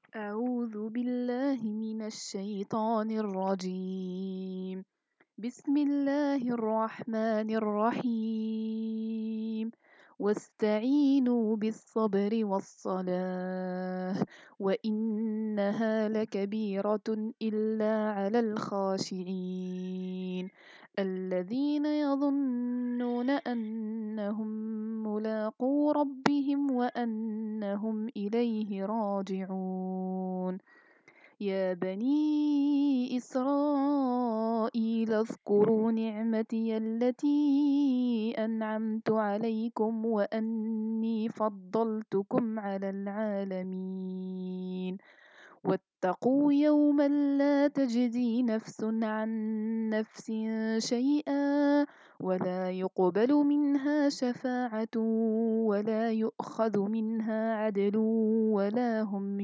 أعوذ بالله من الشيطان الرجيم. بسم الله الرحمن الرحيم. واستعينوا بالصبر والصلاة وإنها لكبيرة إلا على الخاشعين الذين يظنون أنهم ملاقو ربهم وأنهم إليه راجعون. يا بني إسرائيل اذكروا نعمتي التي أنعمت عليكم وأني فضلتكم على العالمين. واتقوا يوما لا تجزي نفس عن نفس شيئا ولا يقبل منها شفاعة ولا يؤخذ منها عدل ولا هم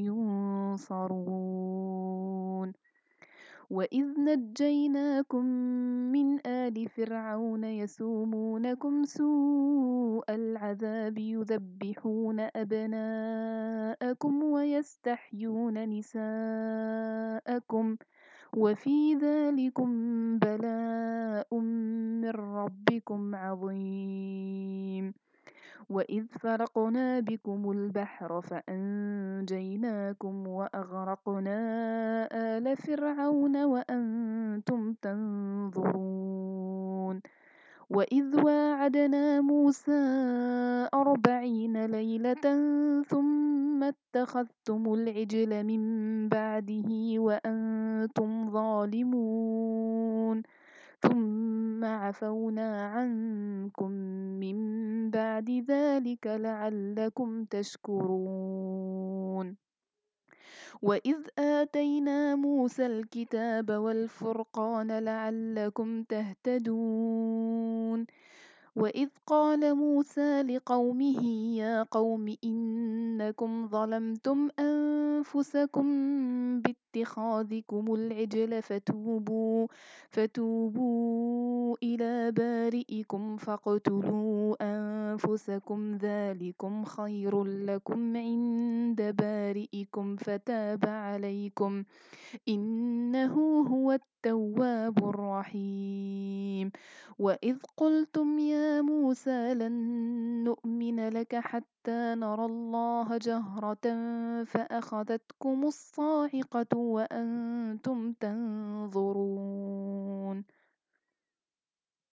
ينصرون. وإذ نجيناكم من آل فرعون يسومونكم سوء العذاب يذبحون أبناءكم ويستحيون نساءكم وفي ذلكم بلاء من ربكم عظيم. وإذ فرقنا بكم البحر فأنجيناكم وأغرقنا آل فرعون وأنتم تنظرون. وإذ واعدنا موسى 40 ليلة ثم اتخذتم العجل من بعده وأنتم ظالمون ثم عفونا عنكم من بعد ذلك لعلكم تشكرون. وإذ آتينا موسى الكتاب والفرقان لعلكم تهتدون. وإذ قال موسى لقومه يا قوم إنكم ظلمتم أنفسكم باتخاذكم العجل فتوبوا إلى بارئكم فاقتلوا أنفسكم ذلكم خير لكم عند بارئكم فتاب عليكم إنه هو التواب الرحيم. وإذ قلتم يا موسى لن نؤمن لك حتى نرى الله جهرة فأخذتكم الصاعقة وأنتم تنظرون.